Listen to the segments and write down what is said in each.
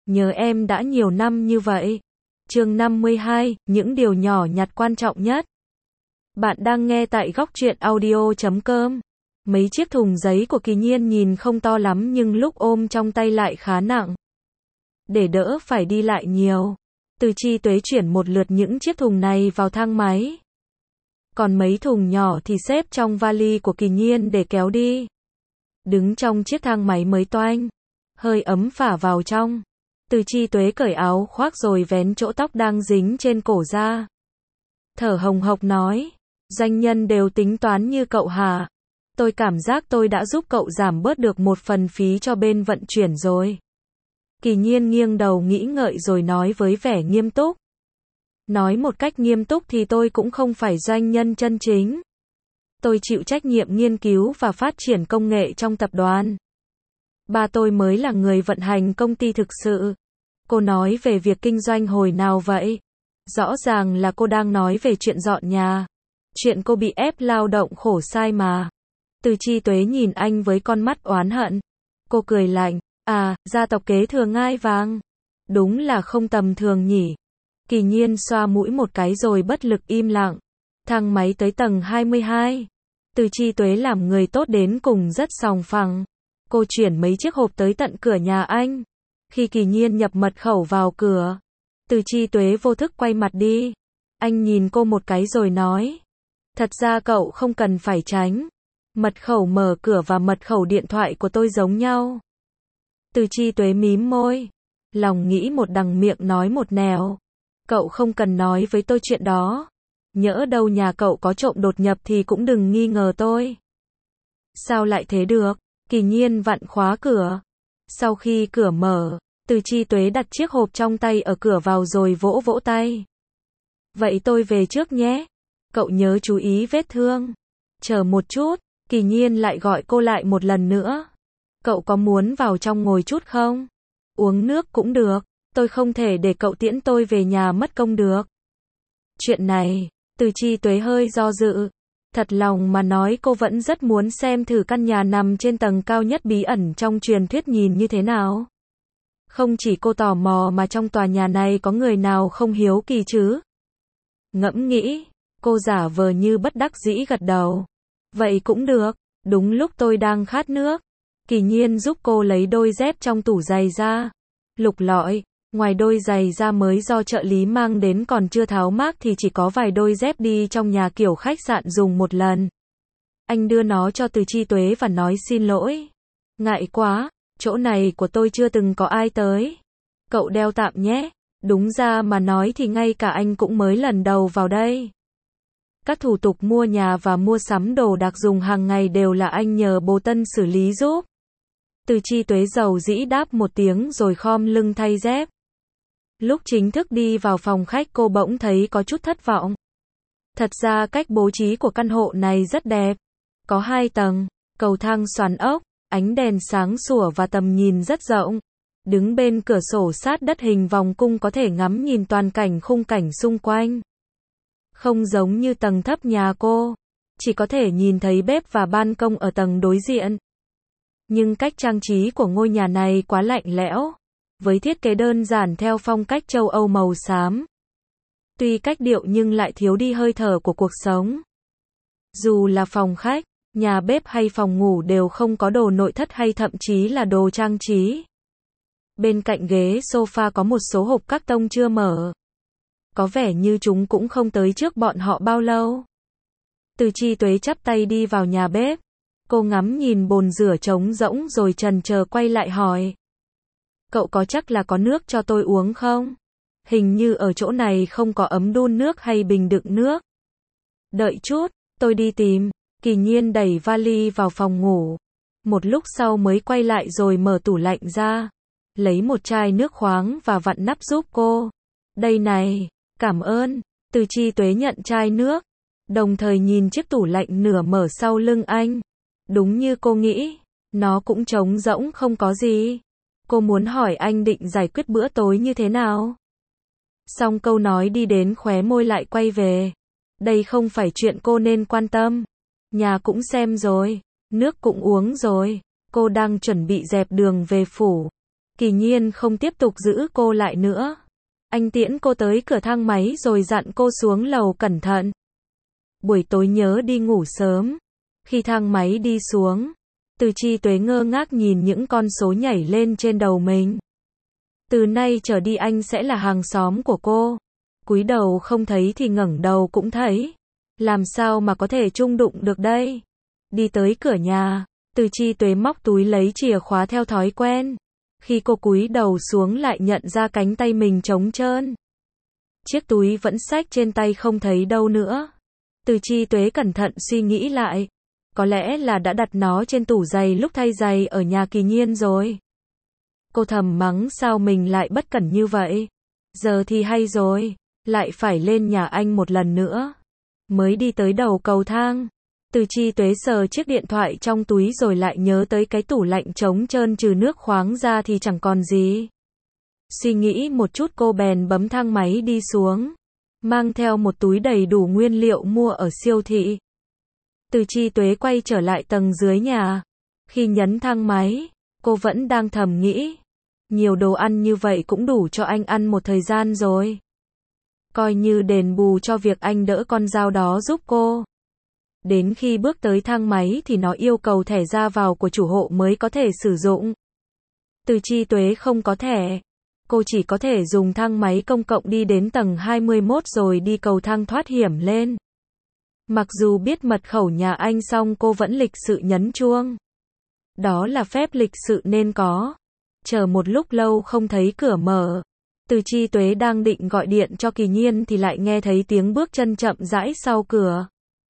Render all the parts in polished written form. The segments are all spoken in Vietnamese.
Nhớ em đã nhiều năm như vậy. Chương 52, những điều nhỏ nhặt quan trọng nhất. Bạn đang nghe tại góc truyện audio.com. Mấy chiếc thùng giấy của Kỳ Nhiên nhìn không to lắm nhưng lúc ôm trong tay lại khá nặng. Để đỡ phải đi lại nhiều, Từ Chi Tuế chuyển một lượt những chiếc thùng này vào thang máy. Còn mấy thùng nhỏ thì xếp trong vali của Kỳ Nhiên để kéo đi. Đứng trong chiếc thang máy mới toanh, hơi ấm phả vào trong. Từ Chi Tuế cởi áo khoác rồi vén chỗ tóc đang dính trên cổ ra. Thở hồng hộc nói, doanh nhân đều tính toán như cậu hả? Tôi cảm giác tôi đã giúp cậu giảm bớt được một phần phí cho bên vận chuyển rồi. Kỳ Nhiên nghiêng đầu nghĩ ngợi rồi nói với vẻ nghiêm túc. Nói một cách nghiêm túc thì tôi cũng không phải doanh nhân chân chính. Tôi chịu trách nhiệm nghiên cứu và phát triển công nghệ trong tập đoàn. Ba tôi mới là người vận hành công ty thực sự. Cô nói về việc kinh doanh hồi nào vậy? Rõ ràng là cô đang nói về chuyện dọn nhà. Chuyện cô bị ép lao động khổ sai mà. Từ Chi Tuế nhìn anh với con mắt oán hận. Cô cười lạnh, à, gia tộc kế thừa ngai vàng. Đúng là không tầm thường nhỉ. Kỳ Nhiên xoa mũi một cái rồi bất lực im lặng. Thang máy tới tầng 22. Từ Chi Tuế làm người tốt đến cùng rất sòng phẳng. Cô chuyển mấy chiếc hộp tới tận cửa nhà anh. Khi Kỳ Nhiên nhập mật khẩu vào cửa, Từ Chi Tuế vô thức quay mặt đi. Anh nhìn cô một cái rồi nói, thật ra cậu không cần phải tránh. Mật khẩu mở cửa và mật khẩu điện thoại của tôi giống nhau. Từ Chi Tuế mím môi, lòng nghĩ một đằng miệng nói một nẻo. Cậu không cần nói với tôi chuyện đó. Nhỡ đâu nhà cậu có trộm đột nhập thì cũng đừng nghi ngờ tôi. Sao lại thế được? Kỳ Nhiên vặn khóa cửa. Sau khi cửa mở, Từ Chi Tuế đặt chiếc hộp trong tay ở cửa vào rồi vỗ vỗ tay. Vậy tôi về trước nhé. Cậu nhớ chú ý vết thương. Chờ một chút, Kỳ Nhiên lại gọi cô lại một lần nữa. Cậu có muốn vào trong ngồi chút không? Uống nước cũng được. Tôi không thể để cậu tiễn tôi về nhà mất công được. Chuyện này, Từ Chi Tuế hơi do dự. Thật lòng mà nói cô vẫn rất muốn xem thử căn nhà nằm trên tầng cao nhất bí ẩn trong truyền thuyết nhìn như thế nào. Không chỉ cô tò mò mà trong tòa nhà này có người nào không hiếu kỳ chứ? Ngẫm nghĩ, cô giả vờ như bất đắc dĩ gật đầu. Vậy cũng được, đúng lúc tôi đang khát nước. Kỳ Nhiên giúp cô lấy đôi dép trong tủ giày ra. Lục lọi, ngoài đôi giày da mới do trợ lý mang đến còn chưa tháo mác thì chỉ có vài đôi dép đi trong nhà kiểu khách sạn dùng một lần. Anh đưa nó cho Từ Chi Tuế và nói xin lỗi. Ngại quá, chỗ này của tôi chưa từng có ai tới. Cậu đeo tạm nhé. Đúng ra mà nói thì ngay cả anh cũng mới lần đầu vào đây. Các thủ tục mua nhà và mua sắm đồ đạc dùng hàng ngày đều là anh nhờ bố Tân xử lý giúp. Từ Chi Tuế dầu dĩ đáp một tiếng rồi khom lưng thay dép. Lúc chính thức đi vào phòng khách cô bỗng thấy có chút thất vọng. Thật ra cách bố trí của căn hộ này rất đẹp. Có 2 tầng, cầu thang xoắn ốc, ánh đèn sáng sủa và tầm nhìn rất rộng. Đứng bên cửa sổ sát đất hình vòng cung có thể ngắm nhìn toàn cảnh khung cảnh xung quanh. Không giống như tầng thấp nhà cô, chỉ có thể nhìn thấy bếp và ban công ở tầng đối diện. Nhưng cách trang trí của ngôi nhà này quá lạnh lẽo, với thiết kế đơn giản theo phong cách châu Âu màu xám. Tuy cách điệu nhưng lại thiếu đi hơi thở của cuộc sống. Dù là phòng khách, nhà bếp hay phòng ngủ đều không có đồ nội thất hay thậm chí là đồ trang trí. Bên cạnh ghế sofa có một số hộp các tông chưa mở. Có vẻ như chúng cũng không tới trước bọn họ bao lâu. Từ Chi Tuế chắp tay đi vào nhà bếp. Cô ngắm nhìn bồn rửa trống rỗng rồi chần chờ quay lại hỏi. Cậu có chắc là có nước cho tôi uống không? Hình như ở chỗ này không có ấm đun nước hay bình đựng nước. Đợi chút, tôi đi tìm. Kỳ Nhiên đẩy vali vào phòng ngủ. Một lúc sau mới quay lại rồi mở tủ lạnh ra. Lấy một chai nước khoáng và vặn nắp giúp cô. Đây này, cảm ơn. Từ Chi Tuế nhận chai nước. Đồng thời nhìn chiếc tủ lạnh nửa mở sau lưng anh. Đúng như cô nghĩ, nó cũng trống rỗng không có gì. Cô muốn hỏi anh định giải quyết bữa tối như thế nào. Xong câu nói đi đến khóe môi lại quay về. Đây không phải chuyện cô nên quan tâm. Nhà cũng xem rồi, nước cũng uống rồi. Cô đang chuẩn bị dẹp đường về phủ. Kỳ Nhiên không tiếp tục giữ cô lại nữa. Anh tiễn cô tới cửa thang máy rồi dặn cô xuống lầu cẩn thận. Buổi tối nhớ đi ngủ sớm. Khi thang máy đi xuống, Từ Chi Tuế ngơ ngác nhìn những con số nhảy lên trên đầu mình. Từ nay trở đi anh sẽ là hàng xóm của cô. Cúi đầu không thấy thì ngẩng đầu cũng thấy. Làm sao mà có thể chung đụng được đây? Đi tới cửa nhà, Từ Chi Tuế móc túi lấy chìa khóa theo thói quen. Khi cô cúi đầu xuống lại nhận ra cánh tay mình trống trơn. Chiếc túi vẫn xách trên tay không thấy đâu nữa. Từ Chi Tuế cẩn thận suy nghĩ lại. Có lẽ là đã đặt nó trên tủ giày lúc thay giày ở nhà Kỳ Nhiên rồi. Cô thầm mắng sao mình lại bất cẩn như vậy. Giờ thì hay rồi, lại phải lên nhà anh một lần nữa. Mới đi tới đầu cầu thang, Từ Chi Tuế sờ chiếc điện thoại trong túi rồi lại nhớ tới cái tủ lạnh trống trơn trừ nước khoáng ra thì chẳng còn gì. Suy nghĩ một chút cô bèn bấm thang máy đi xuống, mang theo một túi đầy đủ nguyên liệu mua ở siêu thị. Từ Chi Tuế quay trở lại tầng dưới nhà. Khi nhấn thang máy, cô vẫn đang thầm nghĩ, nhiều đồ ăn như vậy cũng đủ cho anh ăn một thời gian rồi. Coi như đền bù cho việc anh đỡ con dao đó giúp cô. Đến khi bước tới thang máy thì nó yêu cầu thẻ ra vào của chủ hộ mới có thể sử dụng. Từ Chi Tuế không có thẻ. Cô chỉ có thể dùng thang máy công cộng đi đến tầng 21 rồi đi cầu thang thoát hiểm lên. Mặc dù biết mật khẩu nhà anh xong cô vẫn lịch sự nhấn chuông. Đó là phép lịch sự nên có. Chờ một lúc lâu không thấy cửa mở. Từ Chi Tuế đang định gọi điện cho Kỳ Nhiên thì lại nghe thấy tiếng bước chân chậm rãi sau cửa.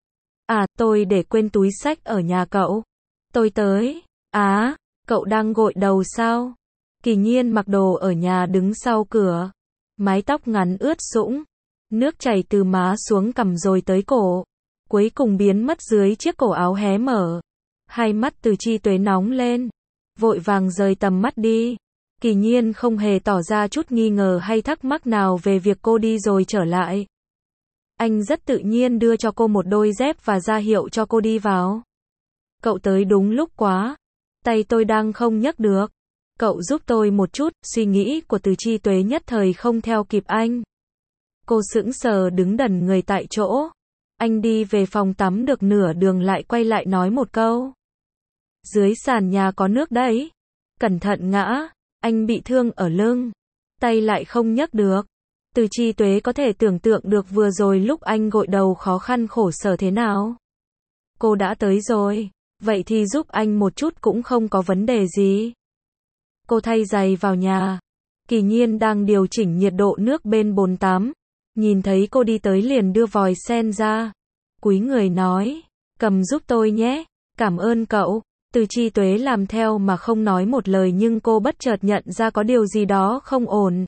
À, tôi để quên túi xách ở nhà cậu. Tôi tới. Á, cậu đang gội đầu sao? Kỳ Nhiên mặc đồ ở nhà đứng sau cửa. Mái tóc ngắn ướt sũng. Nước chảy từ má xuống cằm rồi tới cổ. Cuối cùng biến mất dưới chiếc cổ áo hé mở. Hai mắt Từ Chi Tuế nóng lên. Vội vàng rời tầm mắt đi. Kỳ Nhiên không hề tỏ ra chút nghi ngờ hay thắc mắc nào về việc cô đi rồi trở lại. Anh rất tự nhiên đưa cho cô một đôi dép và ra hiệu cho cô đi vào. Cậu tới đúng lúc quá. Tay tôi đang không nhấc được. Cậu giúp tôi một chút. Suy nghĩ của Từ Chi Tuế nhất thời không theo kịp anh. Cô sững sờ đứng đần người tại chỗ. Anh đi về phòng tắm được nửa đường lại quay lại nói một câu. Dưới sàn nhà có nước đấy. Cẩn thận ngã. Anh bị thương ở lưng. Tay lại không nhấc được. Từ Chi Tuế có thể tưởng tượng được vừa rồi lúc anh gội đầu khó khăn khổ sở thế nào. Cô đã tới rồi. Vậy thì giúp anh một chút cũng không có vấn đề gì. Cô thay giày vào nhà. Kỳ Nhiên đang điều chỉnh nhiệt độ nước bên bồn tắm. Nhìn thấy cô đi tới liền đưa vòi sen ra. Cúi người nói. Cầm giúp tôi nhé. Cảm ơn cậu. Từ Chi Tuế làm theo mà không nói một lời nhưng cô bất chợt nhận ra có điều gì đó không ổn.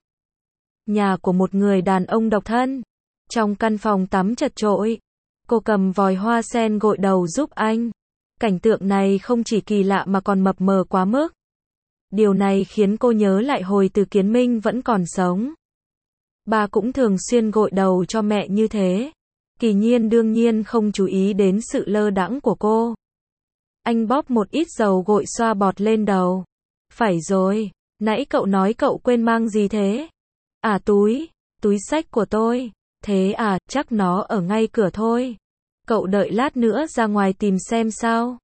Nhà của một người đàn ông độc thân. Trong căn phòng tắm chật chội. Cô cầm vòi hoa sen gội đầu giúp anh. Cảnh tượng này không chỉ kỳ lạ mà còn mập mờ quá mức. Điều này khiến cô nhớ lại hồi Từ Kiến Minh vẫn còn sống. Bà cũng thường xuyên gội đầu cho mẹ như thế. Kỳ Nhiên đương nhiên không chú ý đến sự lơ đãng của cô. Anh bóp một ít dầu gội xoa bọt lên đầu. Phải rồi, nãy cậu nói cậu quên mang gì thế? À túi xách của tôi. Thế à, chắc nó ở ngay cửa thôi. Cậu đợi lát nữa ra ngoài tìm xem sao.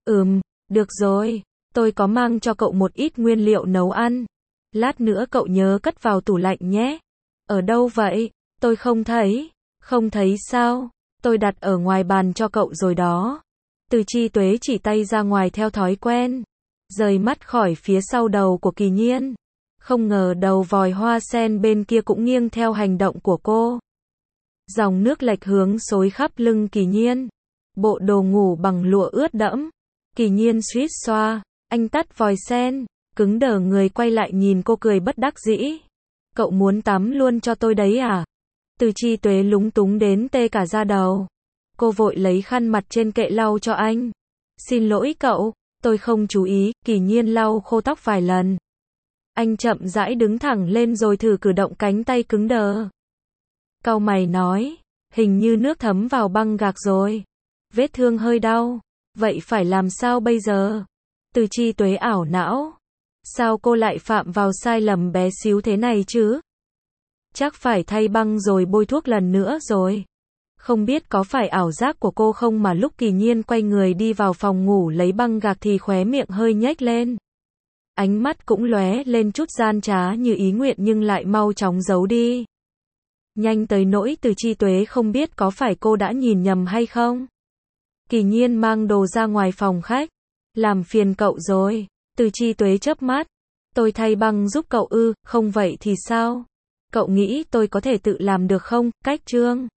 Được rồi, tôi có mang cho cậu một ít nguyên liệu nấu ăn. Lát nữa cậu nhớ cất vào tủ lạnh nhé. Ở đâu vậy? Tôi không thấy. Không thấy sao? Tôi đặt ở ngoài bàn cho cậu rồi đó. Từ Chi Tuế chỉ tay ra ngoài theo thói quen. Rời mắt khỏi phía sau đầu của Kỳ Nhiên. Không ngờ đầu vòi hoa sen bên kia cũng nghiêng theo hành động của cô. Dòng nước lệch hướng xối khắp lưng Kỳ Nhiên. Bộ đồ ngủ bằng lụa ướt đẫm. Kỳ Nhiên suýt xoa. Anh tắt vòi sen. Cứng đờ người quay lại nhìn cô cười bất đắc dĩ. Cậu muốn tắm luôn cho tôi đấy à? Từ Chi Tuế lúng túng đến tê cả da đầu. Cô vội lấy khăn mặt trên kệ lau cho anh. Xin lỗi cậu, tôi không chú ý. Kỳ Nhiên lau khô tóc vài lần. Anh chậm rãi đứng thẳng lên rồi thử cử động cánh tay cứng đờ. Cau mày nói, hình như nước thấm vào băng gạc rồi. Vết thương hơi đau. Vậy phải làm sao bây giờ? Từ Chi Tuế ảo não. Sao cô lại phạm vào sai lầm bé xíu thế này chứ? Chắc phải thay băng rồi bôi thuốc lần nữa rồi. Không biết có phải ảo giác của cô không mà lúc Kỳ Nhiên quay người đi vào phòng ngủ lấy băng gạc thì khóe miệng hơi nhếch lên. Ánh mắt cũng lóe lên chút gian trá như ý nguyện nhưng lại mau chóng giấu đi. Nhanh tới nỗi Từ Chi Tuế không biết có phải cô đã nhìn nhầm hay không. Kỳ Nhiên mang đồ ra ngoài phòng khách. Làm phiền cậu rồi. Từ Chi Tuế chớp mắt. Tôi thay băng giúp cậu ư, không vậy thì sao? Cậu nghĩ tôi có thể tự làm được không? Cách Trương.